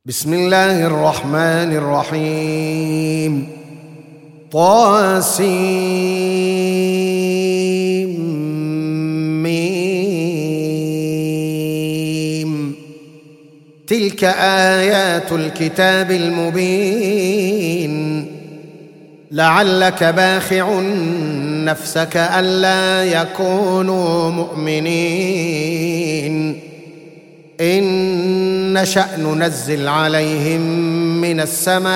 بسم الله الرحمن الرحيم. طاسيم. تلك آيات الكتاب المبين. لعلك باخع نفسك ألا يكونوا مؤمنين إن نشأ ننزل عليهم من السماء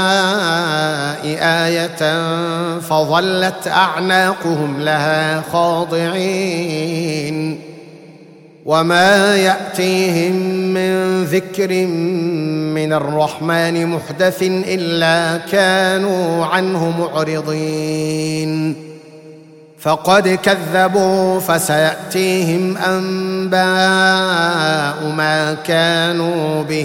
آية فظلت أعناقهم لها خاضعين وما يأتيهم من ذكر من الرحمن محدث إلا كانوا عنه معرضين فقد كذبوا فسيأتيهم أنباء ما كانوا به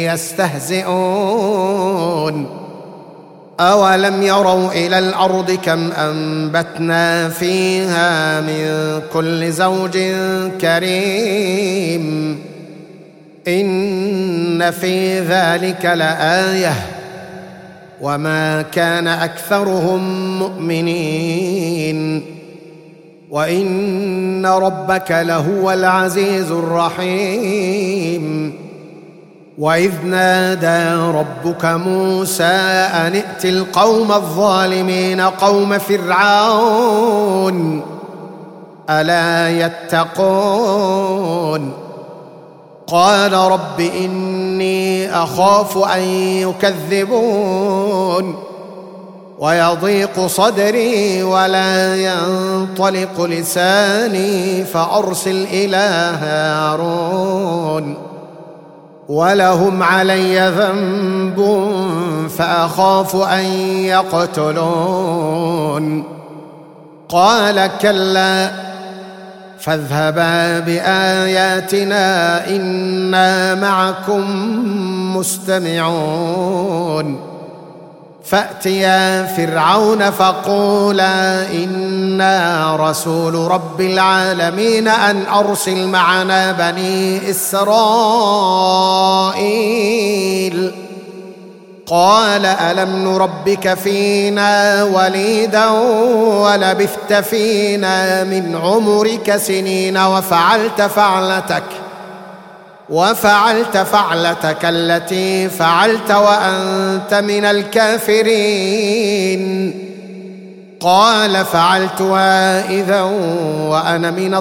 يستهزئون أولم يروا إلى الأرض كم أنبتنا فيها من كل زوج كريم إن في ذلك لآية وما كان أكثرهم مؤمنين وإن ربك لهو العزيز الرحيم. وإذ نادى ربك موسى أن ائت القوم الظالمين قوم فرعون ألا يتقون قال رب إني أخاف أن يكذبون ويضيق صدري ولا ينطلق لساني فأرسل إلى هارون ولهم علي ذنب فأخاف أن يقتلون قال كلا فاذهبا بآياتنا إنا معكم مستمعون فأتيا فرعون فقولا إنا رسول رب العالمين أن أرسل معنا بني إسرائيل قال ألم نربك فينا وليدا ولبثت فينا من عمرك سنين وفعلت فعلتك التي فعلت وأنت من الكافرين قال فعلتها إذا وأنا من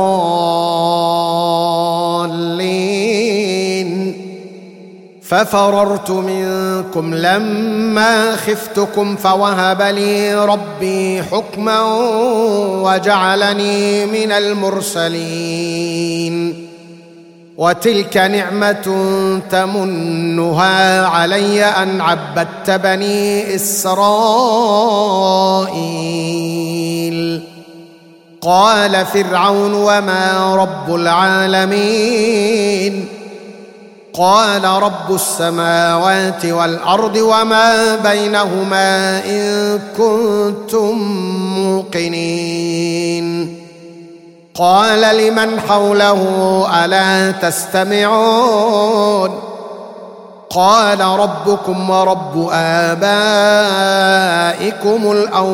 الضالين ففررت منكم لما خفتكم فوهب لي ربي حكما وجعلني من المرسلين وتلك نعمة تمنها علي أن عبدت بني إسرائيل قال فرعون وما رب العالمين قال رب السماوات والأرض وما بينهما إن كنتم موقنين قال لمن حوله ألا تستمعون قال ربكم ورب آبائكم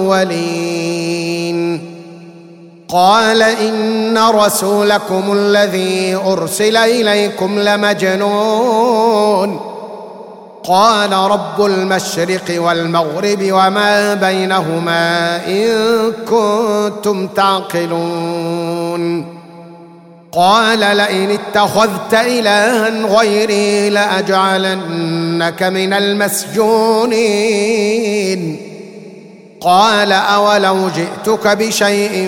الأولين قال إن رسولكم الذي أرسل إليكم لمجنون قال رب المشرق والمغرب وما بينهما إن كنتم تعقلون قال لئن اتخذت إلها غيري لأجعلنك من المسجونين قال أولو جئتك بشيء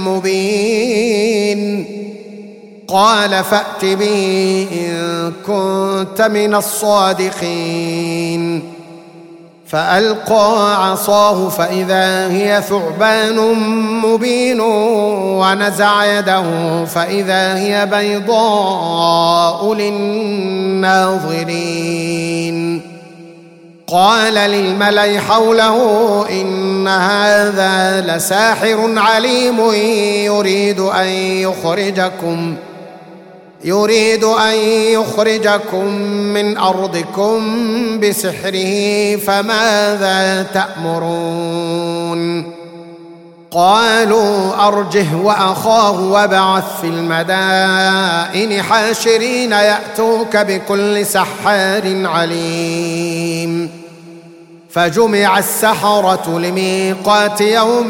مبين قال فأت به إن كنت من الصادقين فألقى عصاه فإذا هي ثعبان مبين ونزع يده فإذا هي بيضاء للناظرين قال للملأ حوله إن هذا لساحر عليم يريد أن يخرجكم من أرضكم بسحره فماذا تأمرون قالوا أرجه وأخاه وابعث في المدائن حاشرين يأتوك بكل سحار عليم فجمع السحرة لميقات يوم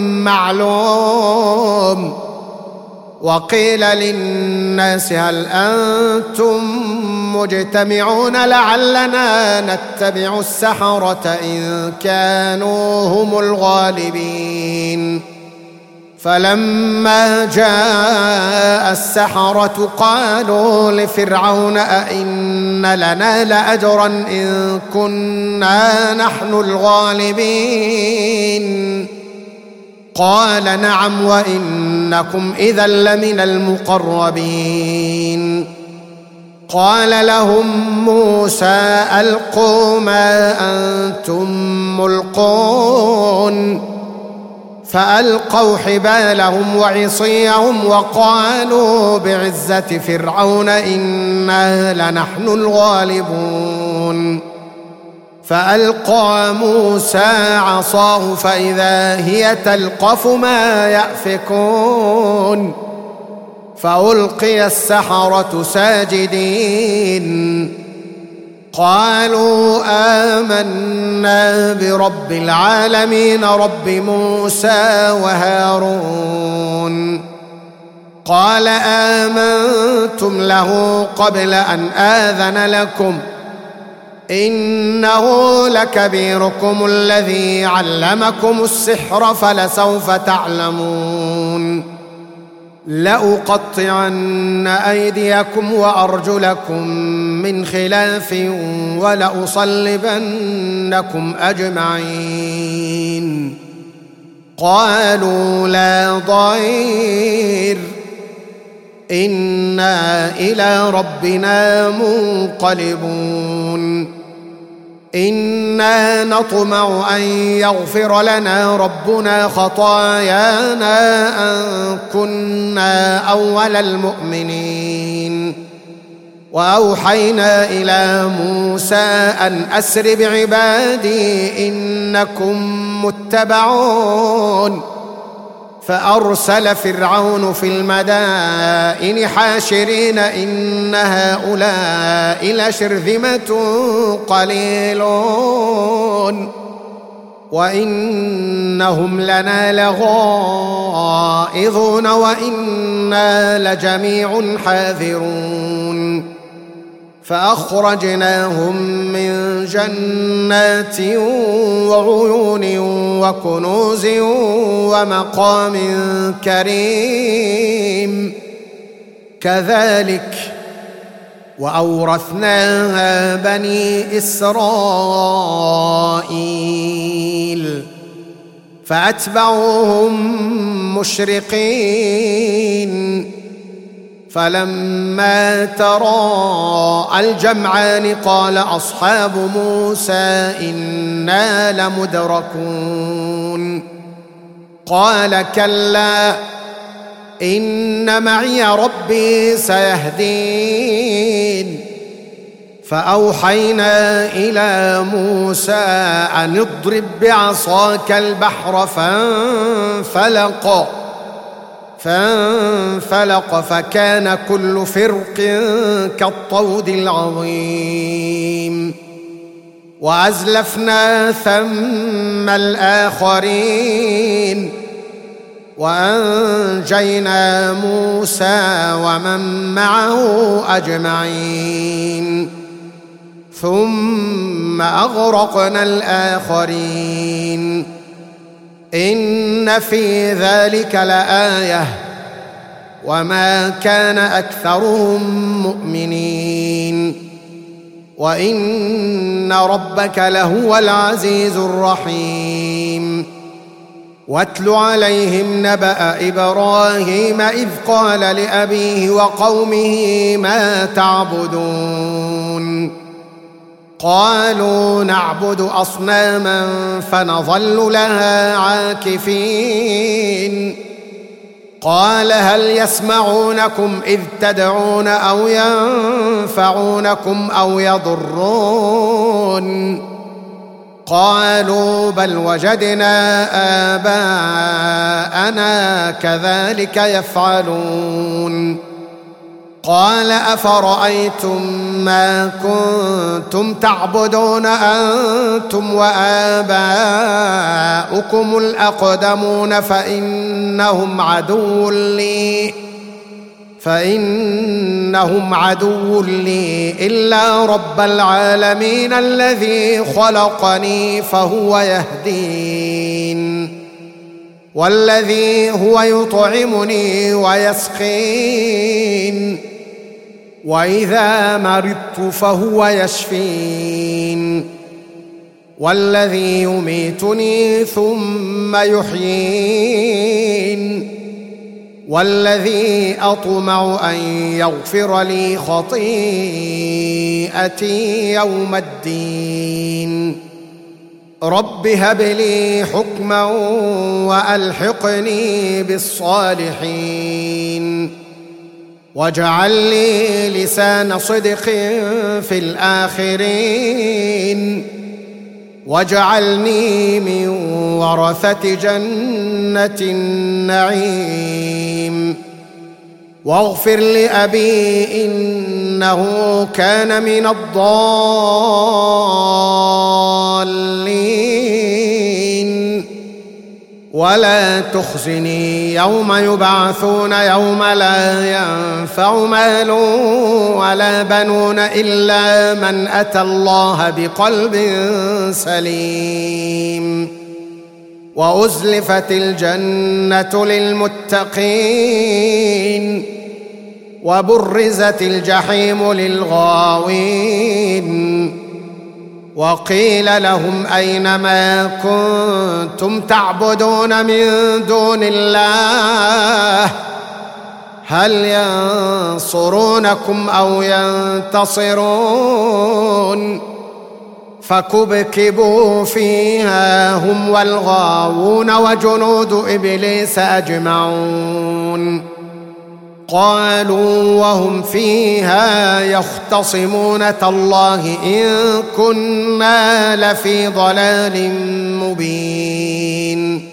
معلوم وقيل للناس هل أنتم مجتمعون لعلنا نتبع السحرة إن كانوا هم الغالبين فلما جاء السحرة قالوا لفرعون أئن لنا لأجرا إن كنا نحن الغالبين قال نعم وإنكم إذا لمن المقربين قال لهم موسى ألقوا ما أنتم ملقون فألقوا حبالهم وعصيهم وقالوا بعزة فرعون إنا لنحن الغالبون فألقى موسى عصاه فإذا هي تلقف ما يأفكون فألقي السحرة ساجدين قالوا آمنا برب العالمين رب موسى وهارون قال آمنتم له قبل أن آذن لكم إنه لكبيركم الذي علمكم السحر فلسوف تعلمون لأقطعن أيديكم وأرجلكم من خلاف ولأصلبنكم أجمعين قالوا لا ضير إنا إلى ربنا منقلبون إنا نطمع أن يغفر لنا ربنا خطايانا أن كنا أول المؤمنين وأوحينا إلى موسى أن أسر بعبادي إنكم متبعون فأرسل فرعون في المدائن حاشرين إن هؤلاء لشرذمة قليلون وإنهم لنا لغائظون وإنا لجميع حاذرون فأخرجناهم من جنات وعيون وكنوز ومقام كريم كذلك وأورثناها بني إسرائيل فأتبعوهم مشرقين فلما تراءى الجمعان قال أصحاب موسى إنا لمدركون قال كلا إن معي ربي سيهدين فأوحينا إلى موسى أن اضرب بعصاك البحر فانفلق فكان كل فرق كالطود العظيم وأزلفنا ثم الآخرين وأنجينا موسى ومن معه أجمعين ثم أغرقنا الآخرين إن في ذلك لآية وما كان أكثرهم مؤمنين وإن ربك لهو العزيز الرحيم واتل عليهم نبأ إبراهيم إذ قال لأبيه وقومه ما تعبدون قالوا نعبد أصناما فنظل لها عاكفين قال هل يسمعونكم إذ تدعون أو ينفعونكم أو يضرون قالوا بل وجدنا آباءنا كذلك يفعلون قال أفرأيتم ما كنتم تعبدون أنتم وآباؤكم الأقدمون فإنهم عدو لي إلا رب العالمين الذي خلقني فهو يهدين والذي هو يطعمني ويسقين وإذا مرضت فهو يشفين والذي يميتني ثم يحيين والذي أطمع أن يغفر لي خطيئتي يوم الدين رب هب لي حكما وألحقني بالصالحين واجعل لي لسان صدق في الآخرين واجعلني من ورثة جنة النعيم واغفر لأبي إنه كان من الضالين ولا تخزني يوم يبعثون يوم لا ينفع مال ولا بنون إلا من أتى الله بقلب سليم وأزلفت الجنة للمتقين وبرزت الجحيم للغاوين وقيل لهم أين ما كنتم تعبدون من دون الله هل ينصرونكم أو ينتصرون فكبكبوا فيها هم والغاوون وجنود إبليس أجمعون قالوا وهم فيها يختصمون تالله إن كنا لفي ضلال مبين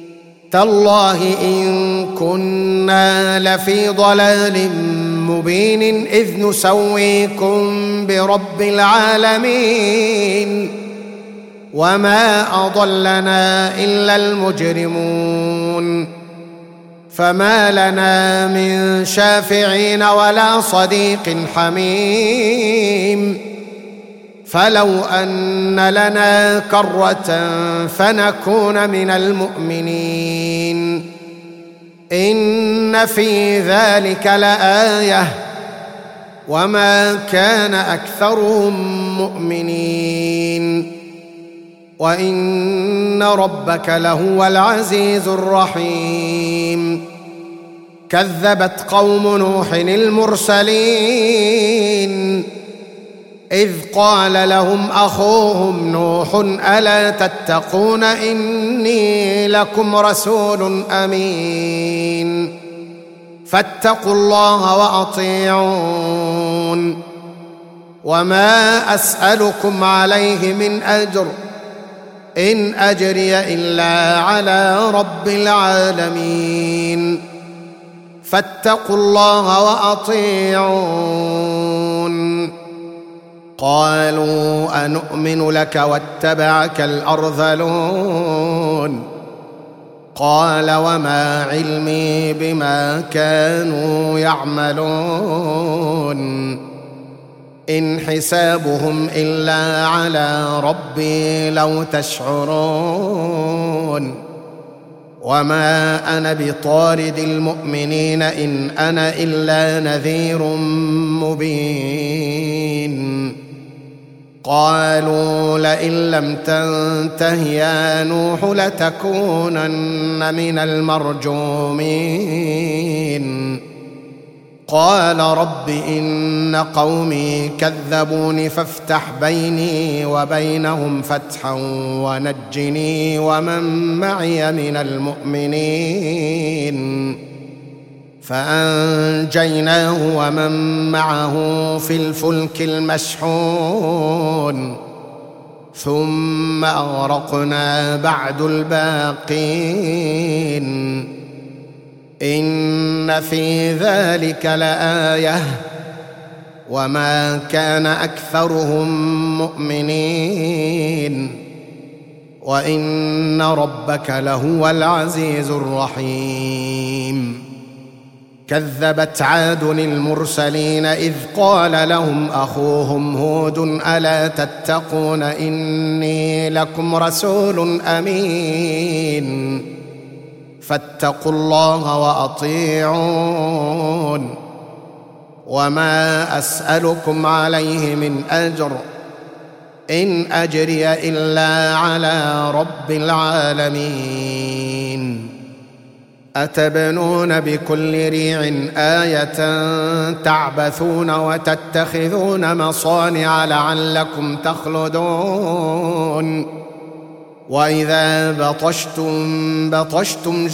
إذ نسويكم برب العالمين وما أضلنا إلا المجرمون فما لنا من شافعين ولا صديق حميم فلو أن لنا كرة فنكون من المؤمنين إن في ذلك لآية وما كان أكثرهم مؤمنين وإن ربك لهو العزيز الرحيم كذبت قوم نوح المرسلين إذ قال لهم أخوهم نوح ألا تتقون إني لكم رسول أمين فاتقوا الله وأطيعون وما أسألكم عليه من أجر إن أجري إلا على رب العالمين فاتقوا الله وأطيعون قالوا أنؤمن لك واتبعك الأرذلون قال وما علمي بما كانوا يعملون إن حسابهم إلا على ربي لو تشعرون وما أنا بطارد المؤمنين إن أنا إلا نذير مبين قالوا لئن لم تنته يا نوح لتكونن من المرجومين قال رب إن قومي كذبوني فافتح بيني وبينهم فتحا ونجني ومن معي من المؤمنين فأنجيناه ومن معه في الفلك المشحون ثم أغرقنا بعد الباقين إن في ذلك لآية وما كان أكثرهم مؤمنين وإن ربك لهو العزيز الرحيم كذبت عاد المرسلين إذ قال لهم أخوهم هود ألا تتقون إني لكم رسول أمين فاتقوا الله وأطيعون وما أسألكم عليه من أجر إن أجري إلا على رب العالمين أتبنون بكل ريع آية تعبثون وتتخذون مصانع لعلكم تخلدون وإذا بطشتم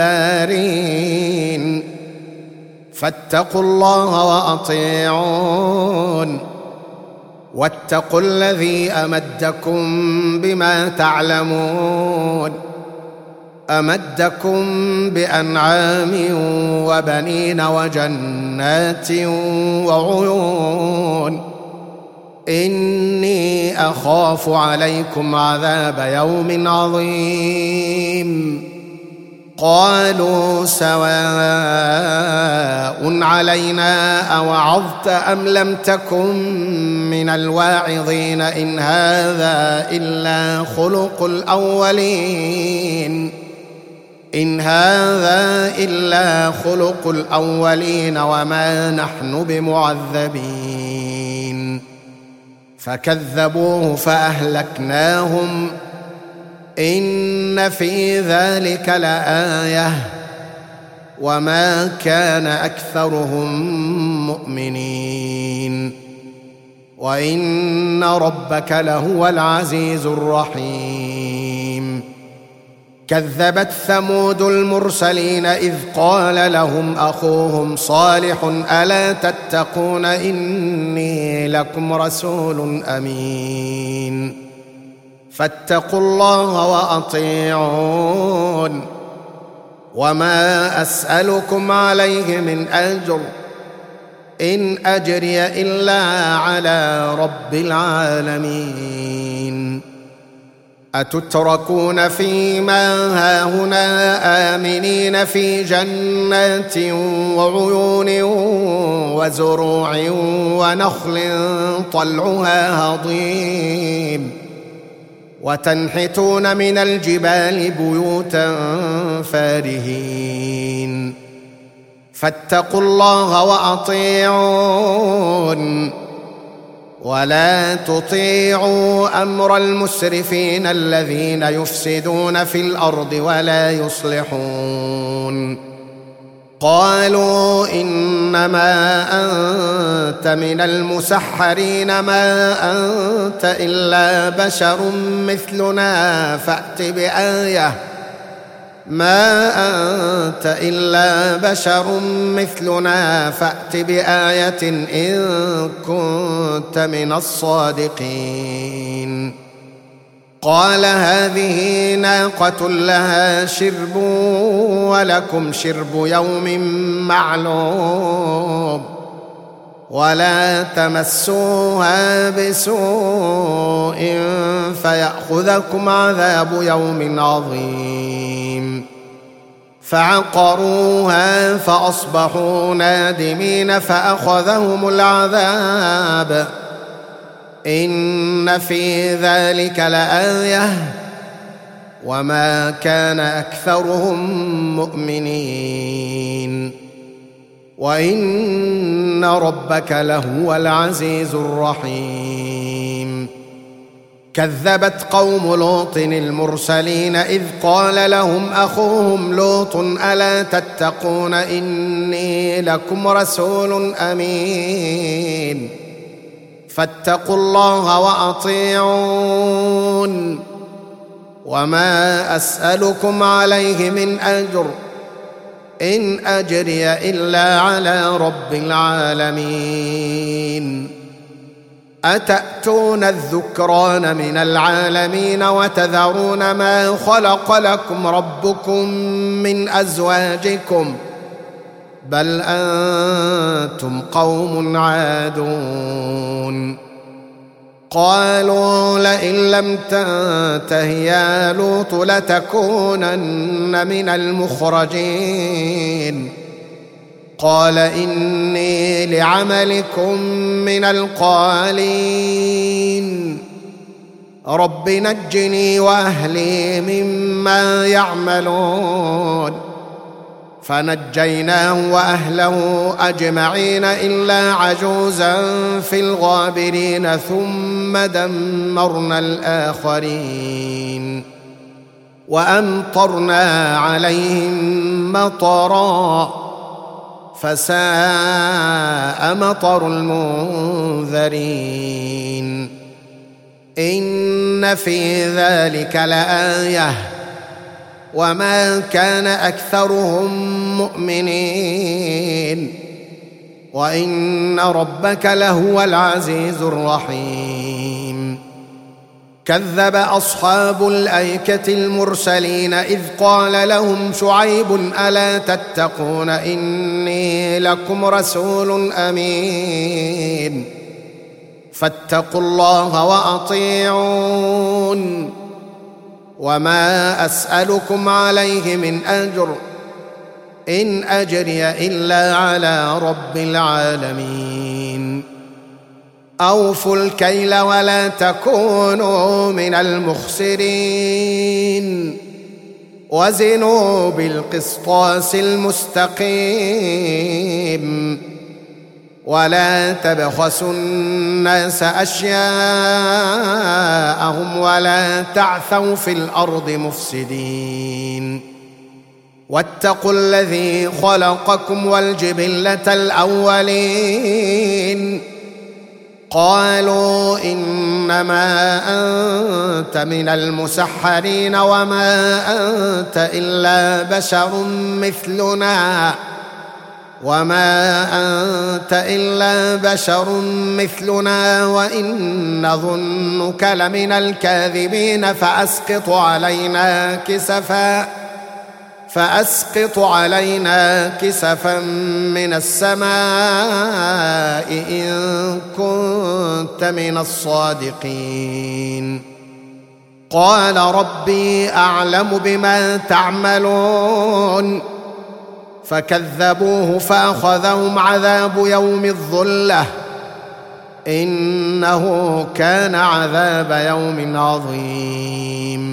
جبارين فاتقوا الله وأطيعون واتقوا الذي أمدكم بما تعلمون أمدكم بأنعام وبنين وجنات وعيون إني أخاف عليكم عذاب يوم عظيم قالوا سواء علينا أوعظت أم لم تكن من الواعظين إن هذا إلا خلق الأولين وما نحن بمعذبين فكذبوه فأهلكناهم إن في ذلك لآية وما كان أكثرهم مؤمنين وإن ربك لهو العزيز الرحيم كذبت ثمود المرسلين إذ قال لهم أخوهم صالح ألا تتقون إني لكم رسول أمين فاتقوا الله وأطيعون وما أسألكم عليه من أجر إن أجري إلا على رب العالمين أتتركون فيما هاهنا آمنين في جنات وعيون وزروع ونخل طلعها هضيم وتنحتون من الجبال بيوتا فارهين فاتقوا الله وأطيعون ولا تطيعوا أمر المسرفين الذين يفسدون في الأرض ولا يصلحون قالوا إنما أنت من المسحرين ما أنت إلا بشر مثلنا فأت بآية إن كنت من الصادقين قال هذه ناقة لها شرب ولكم شرب يوم معلوم ولا تمسوها بسوء فيأخذكم عذاب يوم عظيم فعقروها فأصبحوا نادمين فأخذهم العذاب إن في ذلك لآية وما كان أكثرهم مؤمنين وإن ربك لهو العزيز الرحيم كذبت قوم لوط المرسلين إذ قال لهم أخوهم لوط ألا تتقون إني لكم رسول أمين فاتقوا الله وأطيعون وما أسألكم عليه من أجر إن أجري إلا على رب العالمين. أتأتون الذكران من العالمين وتذرون ما خلق لكم ربكم من أزواجكم بل أنتم قوم عادون. قالوا لئن لم تنته يا لوط لتكونن من المخرجين. قال إني لعملكم من القالين. رب نجني وأهلي مما يعملون. فنجيناه وأهله أجمعين إلا عجوزا في الغابرين ثم دمرنا الآخرين. وأمطرنا عليهم مطرا فساء مطر المنذرين. إن في ذلك لآية وما كان أكثرهم مؤمنين وإن ربك لهو العزيز الرحيم. كذب أصحاب الأيكة المرسلين إذ قال لهم شعيب ألا تتقون إني لكم رسول أمين فاتقوا الله وأطيعون. وما أسألكم عليه من أجر إن أجري إلا على رب العالمين. أوفوا الكيل ولا تكونوا من المخسرين وزنوا بالقسطاس المستقيم ولا تبخسوا الناس أشياءهم ولا تعثوا في الأرض مفسدين. واتقوا الذي خلقكم والجبلة الأولين. قالوا إنما أنت من المسحرين وما أنت إلا بشر مثلنا وإن نظنك لمن الكاذبين فأسقط علينا كسفا من السماء إن كنت من الصادقين. قال ربي أعلم بما تعملون. فكذبوه فأخذهم عذاب يوم الظلة إنه كان عذاب يوم عظيم.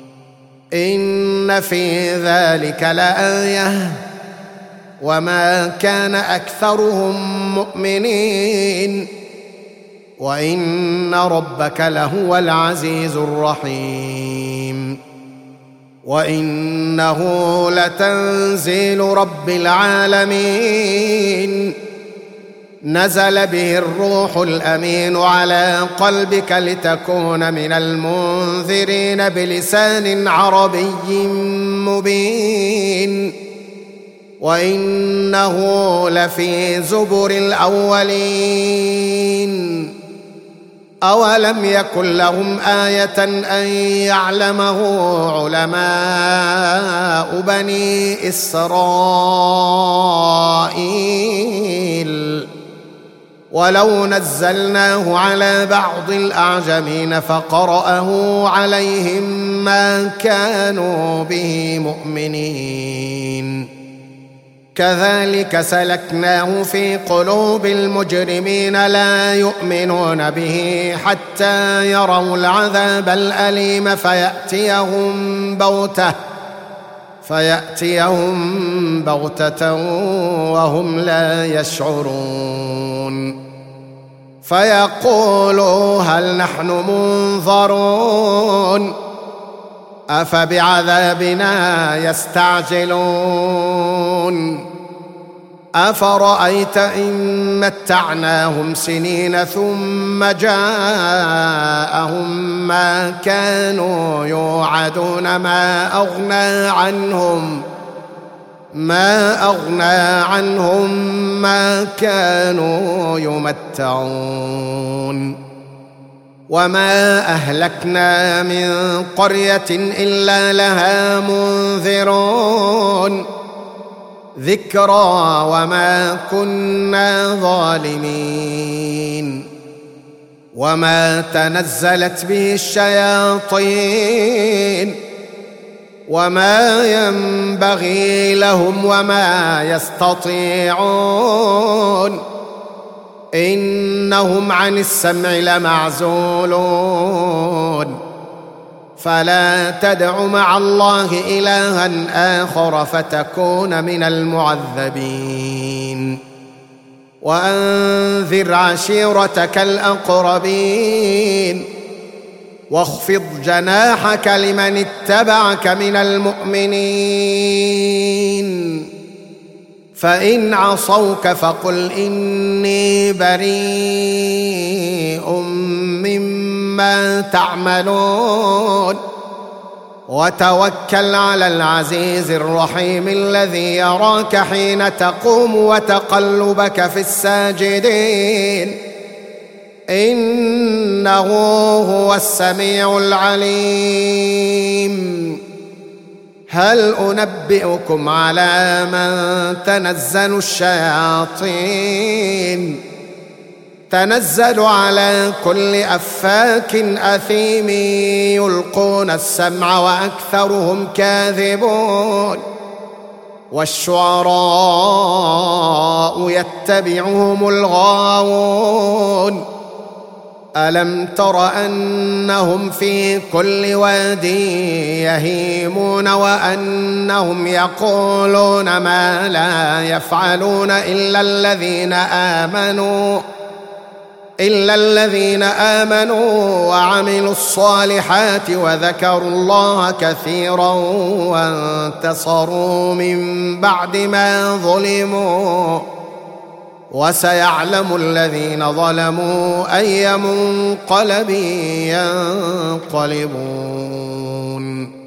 إن في ذلك لآية وما كان أكثرهم مؤمنين وإن ربك لهو العزيز الرحيم. وإنه لتنزيل رب العالمين نزل به الروح الأمين على قلبك لتكون من المنذرين بلسان عربي مبين. وإنه لفي زبر الأولين. أولم يكن لهم آية أن يعلمه علماء بني إسرائيل. ولو نزلناه على بعض الأعجمين فقرأه عليهم ما كانوا به مؤمنين. كذلك سلكناه في قلوب المجرمين لا يؤمنون به حتى يروا العذاب الأليم فيأتيهم بغتة وهم لا يشعرون. فيقولوا هل نحن منظرون أفبعذابنا يستعجلون. أفرأيت إن متعناهم سنين ثم جاءهم ما كانوا يوعدون ما ما أغنى عنهم ما كانوا يمتعون. وما أهلكنا من قرية إلا لها منذرون ذكرى وما كنا ظالمين. وما تنزلت به الشياطين وما ينبغي لهم وما يستطيعون إنهم عن السمع لمعزولون. فلا تدع مع الله إلها آخر فتكون من المعذبين. وأنذر عشيرتك الأقربين واخفض جناحك لمن اتبعك من المؤمنين. فإن عصوك فقل إني بريء مما تعملون وتوكل على العزيز الرحيم الذي يراك حين تقوم وتقلبك في الساجدين إنه هو السميع العليم. هل أنبئكم على من تنزل الشياطين تنزل على كل أفاك أثيم يلقون السمع وأكثرهم كاذبون. والشعراء يتبعهم الغاوون. ألم تر أنهم في كل واد يهيمون وأنهم يقولون ما لا يفعلون إلا الذين آمنوا وعملوا الصالحات وذكروا الله كثيرا وانتصروا من بعد ما ظلموا وسيعلم الذين ظلموا أي منقلب ينقلبون.